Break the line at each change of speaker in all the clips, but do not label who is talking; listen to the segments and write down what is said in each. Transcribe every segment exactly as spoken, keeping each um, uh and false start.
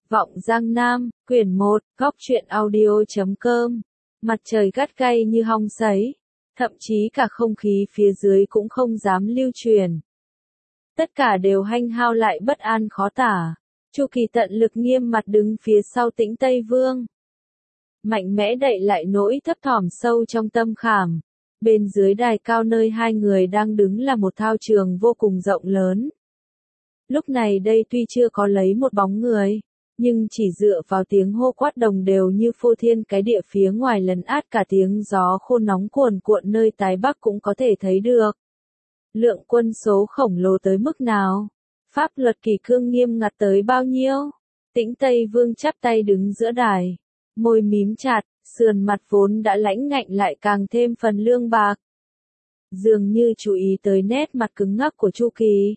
Vọng Giang Nam, quyển một, góc truyện audio chấm com. Mặt trời gắt gay như hong sấy, thậm chí cả không khí phía dưới cũng không dám lưu truyền. Tất cả đều hanh hao lại bất an khó tả. Chu Kỳ tận lực nghiêm mặt đứng phía sau Tĩnh Tây Vương. Mạnh mẽ đậy lại nỗi thấp thỏm sâu trong tâm khảm. Bên dưới đài cao nơi hai người đang đứng là một thao trường vô cùng rộng lớn. Lúc này đây tuy chưa có lấy một bóng người, nhưng chỉ dựa vào tiếng hô quát đồng đều như phô thiên cái địa phía ngoài lấn át cả tiếng gió khô nóng cuồn cuộn nơi Tái Bắc cũng có thể thấy được. Lượng quân số khổng lồ tới mức nào? Pháp luật kỷ cương nghiêm ngặt tới bao nhiêu? Tĩnh Tây Vương chắp tay đứng giữa đài, môi mím chặt, sườn mặt vốn đã lãnh ngạnh lại càng thêm phần lương bạc. Dường như chú ý tới nét mặt cứng ngắc của Chu Kỳ.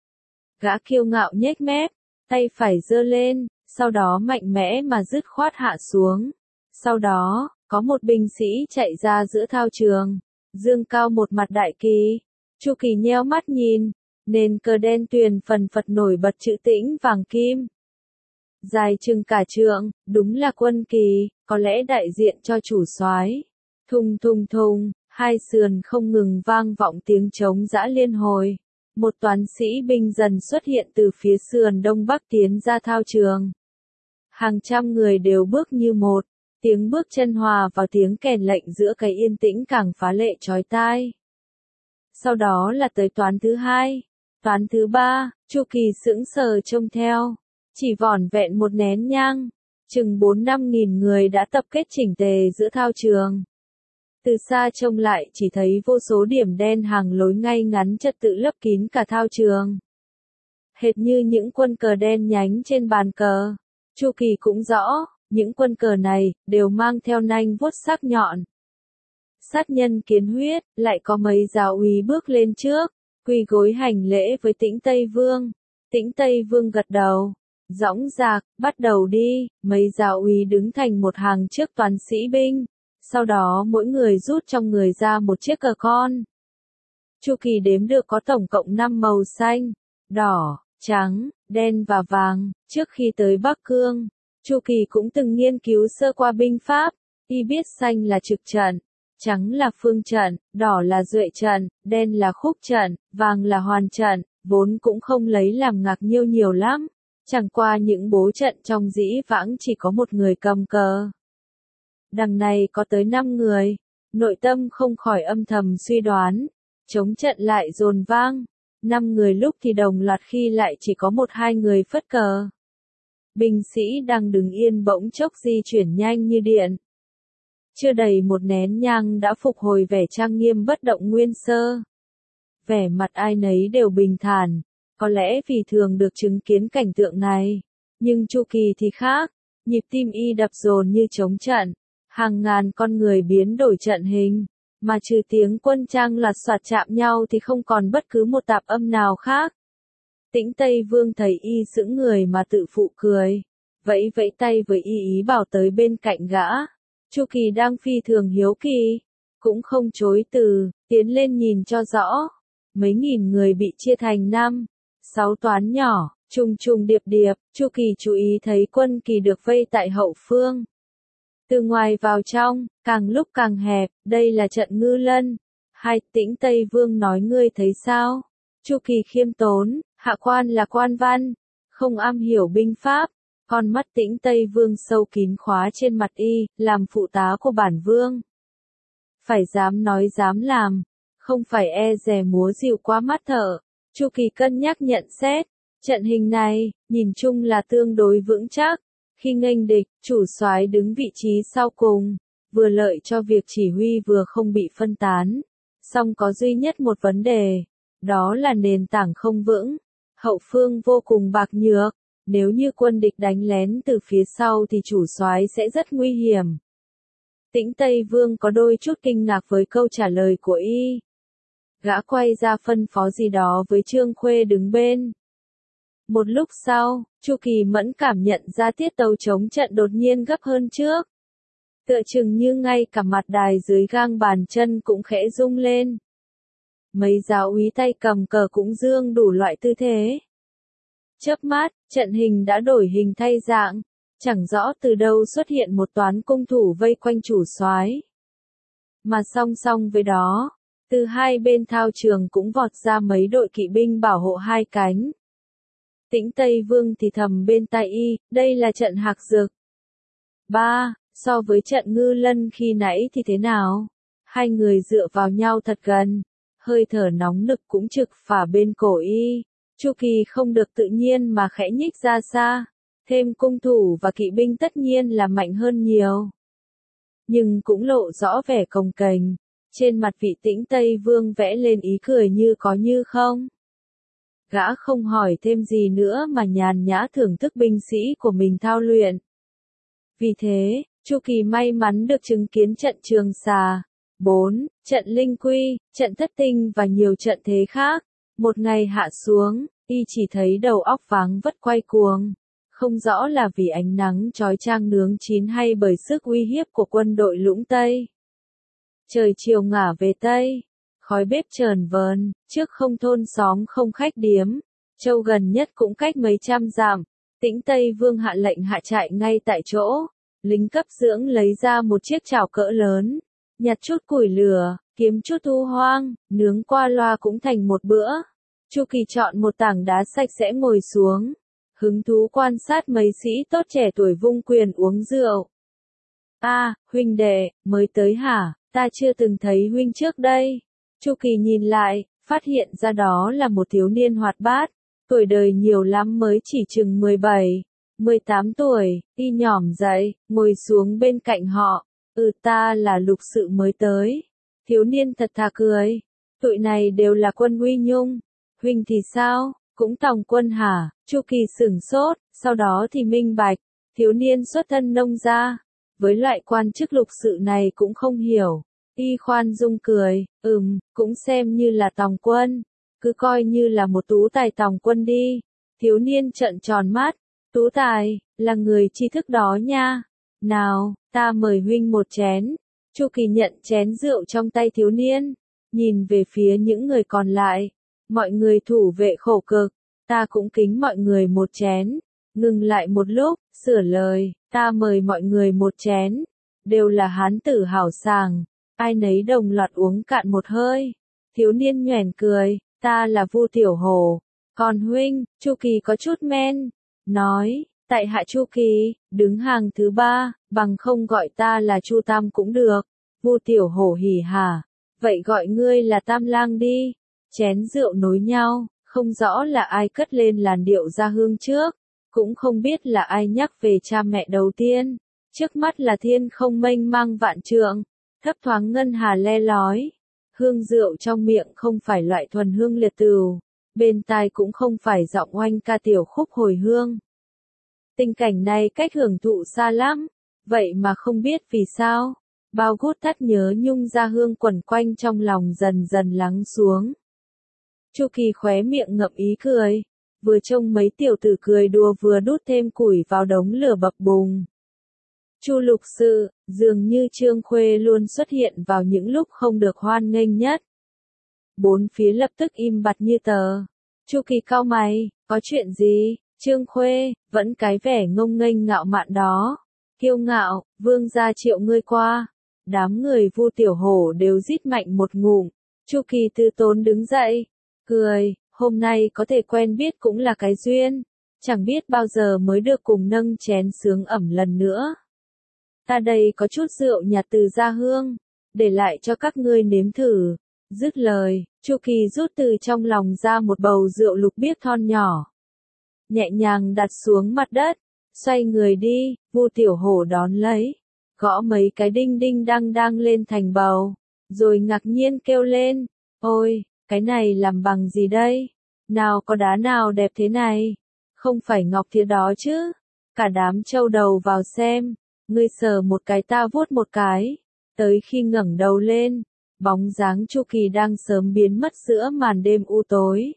Gã kiêu ngạo nhếch mép, tay phải giơ lên, sau đó mạnh mẽ mà dứt khoát hạ xuống. Sau đó, có một binh sĩ chạy ra giữa thao trường, dương cao một mặt đại kỳ. Chu Kỳ nheo mắt nhìn, nền cờ đen tuyền phần phật nổi bật chữ Tĩnh vàng kim. Dài chừng cả trượng, đúng là quân kỳ, có lẽ đại diện cho chủ soái. Thùng thùng thùng, hai sườn không ngừng vang vọng tiếng trống giã liên hồi. Một toán sĩ binh dần xuất hiện từ phía sườn đông bắc tiến ra thao trường. Hàng trăm người đều bước như một, tiếng bước chân hòa vào tiếng kèn lệnh giữa cái yên tĩnh càng phá lệ chói tai. Sau đó là tới toán thứ hai, toán thứ ba, Chu Kỳ sững sờ trông theo, chỉ vỏn vẹn một nén nhang, chừng bốn năm nghìn người đã tập kết chỉnh tề giữa thao trường. Từ xa trông lại chỉ thấy vô số điểm đen hàng lối ngay ngắn trật tự lấp kín cả thao trường. Hệt như những quân cờ đen nhánh trên bàn cờ. Chu Kỳ cũng rõ, những quân cờ này đều mang theo nanh vuốt sắc nhọn. Sát nhân kiến huyết, lại có mấy giáo úy bước lên trước, quỳ gối hành lễ với Tĩnh Tây Vương. Tĩnh Tây Vương gật đầu, dõng dạc, bắt đầu đi. Mấy giáo úy đứng thành một hàng trước toàn sĩ binh. Sau đó mỗi người rút trong người ra một chiếc cờ con. Chu Kỳ đếm được có tổng cộng năm màu xanh, đỏ, trắng, đen và vàng. Trước khi tới Bắc Cương, Chu Kỳ cũng từng nghiên cứu sơ qua binh pháp, y biết xanh là trực trận, trắng là phương trận, đỏ là duệ trận, đen là khúc trận, vàng là hoàn trận, vốn cũng không lấy làm ngạc nhiêu nhiều lắm. Chẳng qua những bố trận trong dĩ vãng chỉ có một người cầm cờ. Đằng này có tới năm người, nội tâm không khỏi âm thầm suy đoán, chống trận lại dồn vang, năm người lúc thì đồng loạt khi lại chỉ có một hai người phất cờ. Binh sĩ đang đứng yên bỗng chốc di chuyển nhanh như điện. Chưa đầy một nén nhang đã phục hồi vẻ trang nghiêm bất động nguyên sơ. Vẻ mặt ai nấy đều bình thản, có lẽ vì thường được chứng kiến cảnh tượng này, nhưng Chu Kỳ thì khác, nhịp tim y đập dồn như trống trận. Hàng ngàn con người biến đổi trận hình, mà trừ tiếng quân trang lạt soạt chạm nhau thì không còn bất cứ một tạp âm nào khác. Tĩnh Tây Vương thấy y sững người mà tự phụ cười, vẫy vẫy tay với y ý bảo tới bên cạnh gã. Chu Kỳ đang phi thường hiếu kỳ, cũng không chối từ, tiến lên nhìn cho rõ. Mấy nghìn người bị chia thành năm, sáu toán nhỏ, trùng trùng điệp điệp. Chu Kỳ chú ý thấy quân kỳ được vây tại hậu phương. Từ ngoài vào trong, càng lúc càng hẹp, đây là trận Ngư Lân. Hai, Tĩnh Tây Vương nói ngươi thấy sao? Chu Kỳ khiêm tốn, hạ quan là quan văn, không am hiểu binh pháp. Con mắt Tĩnh Tây Vương sâu kín khóa trên mặt y, làm phụ tá của bản vương. Phải dám nói dám làm, không phải e dè múa dịu qua mắt thở. Chu Kỳ cân nhắc nhận xét, trận hình này, nhìn chung là tương đối vững chắc. Khi nghênh địch, chủ soái đứng vị trí sau cùng, vừa lợi cho việc chỉ huy vừa không bị phân tán. Song có duy nhất một vấn đề, đó là nền tảng không vững, hậu phương vô cùng bạc nhược, nếu như quân địch đánh lén từ phía sau thì chủ soái sẽ rất nguy hiểm. Tĩnh Tây Vương có đôi chút kinh ngạc với câu trả lời của y. Gã quay ra phân phó gì đó với Trương Khuê đứng bên. Một lúc sau, Chu Kỳ mẫn cảm nhận ra tiết tấu chống trận đột nhiên gấp hơn trước. Tựa chừng như ngay cả mặt đài dưới gang bàn chân cũng khẽ rung lên. Mấy giáo úy tay cầm cờ cũng dương đủ loại tư thế. Chớp mắt, Trận hình đã đổi hình thay dạng, chẳng rõ từ đâu xuất hiện một toán cung thủ vây quanh chủ soái. Mà song song với đó, từ hai bên thao trường cũng vọt ra mấy đội kỵ binh bảo hộ hai cánh. Tĩnh Tây Vương thì thầm bên tai y, đây là trận Hạc Dược. Ba, so với trận Ngư Lân khi nãy thì thế nào? Hai người dựa vào nhau thật gần, hơi thở nóng nực cũng trực phả bên cổ y. Chu Kỳ không được tự nhiên mà khẽ nhích ra xa, thêm cung thủ và kỵ binh tất nhiên là mạnh hơn nhiều. Nhưng cũng lộ rõ vẻ cồng kềnh, trên mặt vị Tĩnh Tây Vương vẽ lên ý cười như có như không. Gã không hỏi thêm gì nữa mà nhàn nhã thưởng thức binh sĩ của mình thao luyện. Vì thế, Chu Kỳ may mắn được chứng kiến trận Trường Xà, bốn, trận Linh Quy, trận Thất Tinh và nhiều trận thế khác. Một ngày hạ xuống, y chỉ thấy đầu óc váng vất quay cuồng. Không rõ là vì ánh nắng chói chang nướng chín hay bởi sức uy hiếp của quân đội Lũng Tây. Trời chiều ngả về Tây, khói bếp chờn vờn, trước không thôn xóm không khách điếm, châu gần nhất cũng cách mấy trăm dặm. Tĩnh Tây Vương hạ lệnh hạ trại ngay tại chỗ, lính cấp dưỡng lấy ra một chiếc chảo cỡ lớn, nhặt chút củi lửa, kiếm chút thu hoang, nướng qua loa cũng thành một bữa. Chu Kỳ chọn một tảng đá sạch sẽ ngồi xuống, hứng thú quan sát mấy sĩ tốt trẻ tuổi vung quyền uống rượu. A, à, huynh đệ, mới tới hả, ta chưa từng thấy huynh trước đây. Chu Kỳ nhìn lại, phát hiện ra đó là một thiếu niên hoạt bát, tuổi đời nhiều lắm mới chỉ chừng mười bảy, mười tám tuổi, y nhỏm dậy, ngồi xuống bên cạnh họ. Ừ, ta là Lục Sự mới tới. Thiếu niên thật thà cười, tụi này đều là quân Uy Nhung. Huynh thì sao, cũng tòng quân hả? Chu Kỳ sửng sốt, sau đó thì minh bạch, thiếu niên xuất thân nông gia, với loại quan chức Lục Sự này cũng không hiểu. Y khoan dung cười, ừm, cũng xem như là tòng quân, cứ coi như là một tú tài tòng quân đi. Thiếu niên trợn tròn mắt, tú tài, là người tri thức đó nha. Nào, ta mời huynh một chén. Chu Kỳ nhận chén rượu trong tay thiếu niên, nhìn về phía những người còn lại. Mọi người thủ vệ khổ cực, ta cũng kính mọi người một chén. Ngừng lại một lúc, sửa lời, ta mời mọi người một chén. Đều là hán tử hảo sảng, ai nấy đồng loạt uống cạn một hơi. Thiếu niên nhoẻn cười, ta là Vu Tiểu Hổ, còn huynh, Chu Kỳ có chút men, nói, tại hạ Chu Kỳ, đứng hàng thứ ba, bằng không gọi ta là Chu Tam cũng được. Vu Tiểu Hổ hỉ hả, vậy gọi ngươi là Tam Lang đi. Chén rượu nối nhau, không rõ là ai cất lên làn điệu ra hương trước, cũng không biết là ai nhắc về cha mẹ đầu tiên. Trước mắt là thiên không mênh mang vạn trượng, thấp thoáng ngân hà le lói. Hương rượu trong miệng không phải loại thuần hương liệt tửu, bên tai cũng không phải giọng oanh ca tiểu khúc hồi hương. Tình cảnh này cách hưởng thụ xa lắm, vậy mà không biết vì sao, bao gút thắt nhớ nhung ra hương quẩn quanh trong lòng dần dần lắng xuống. Chu Kỳ khóe miệng ngậm ý cười, vừa trông mấy tiểu tử cười đùa vừa đút thêm củi vào đống lửa bập bùng. Chu Lục Sự, dường như Trương Khuê luôn xuất hiện vào những lúc không được hoan nghênh nhất. Bốn phía lập tức im bặt như tờ. Chu Kỳ cau mày, có chuyện gì? Trương Khuê, vẫn cái vẻ ngông nghênh ngạo mạn đó. Kiêu ngạo, vương gia triệu ngươi qua. Đám người Vu Tiểu Hổ đều rít mạnh một ngụm. Chu Kỳ từ tốn đứng dậy, cười, hôm nay có thể quen biết cũng là cái duyên. Chẳng biết bao giờ mới được cùng nâng chén sướng ẩm lần nữa. Ta đây có chút rượu nhặt từ gia hương, để lại cho các ngươi nếm thử. Dứt lời, Chu Kỳ rút từ trong lòng ra một bầu rượu lục biếc thon nhỏ, nhẹ nhàng đặt xuống mặt đất, xoay người đi. Vu Tiểu Hổ đón lấy, gõ mấy cái đinh đinh đang đang lên thành bầu, rồi ngạc nhiên kêu lên, ôi, cái này làm bằng gì đây? Nào có đá nào đẹp thế này? Không phải ngọc thìa đó chứ? Cả đám trâu đầu vào xem. Ngươi sờ một cái ta vuốt một cái, tới khi ngẩng đầu lên, bóng dáng Chu Kỳ đang sớm biến mất giữa màn đêm u tối.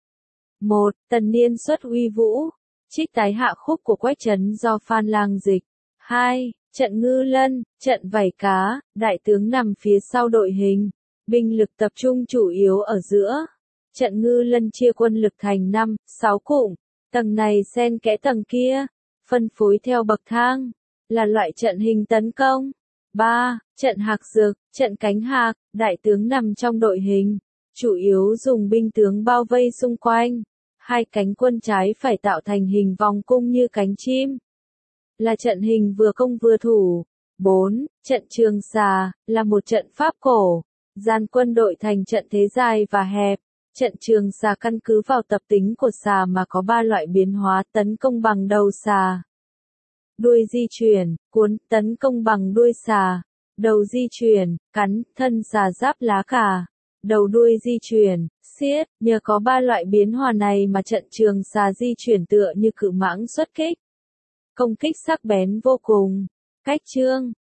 Một, Tần niên xuất uy vũ, trích tái hạ khúc của Quách Trấn do Phan Lang dịch. Hai, trận Ngư Lân, trận Vảy Cá, đại tướng nằm phía sau đội hình, binh lực tập trung chủ yếu ở giữa. Trận Ngư Lân chia quân lực thành năm, sáu cụm, Tầng này xen kẽ tầng kia, phân phối theo bậc thang, là loại trận hình tấn công. ba. Trận hạc dược, trận cánh hạc, đại tướng nằm trong đội hình, chủ yếu dùng binh tướng bao vây xung quanh. Hai cánh quân trái phải tạo thành hình vòng cung như cánh chim, là trận hình vừa công vừa thủ. bốn. Trận trường xà, là một trận pháp cổ, gian quân đội thành trận thế dài và hẹp. Trận trường xà căn cứ vào tập tính của xà mà có ba loại biến hóa: tấn công bằng đầu xà, đuôi di chuyển, cuốn, tấn công bằng đuôi xà, đầu di chuyển, cắn, thân xà giáp lá cà, đầu đuôi di chuyển, xiết. Nhờ có ba loại biến hóa này mà trận trường xà di chuyển tựa như cự mãng xuất kích. Công kích sắc bén vô cùng. Cách chương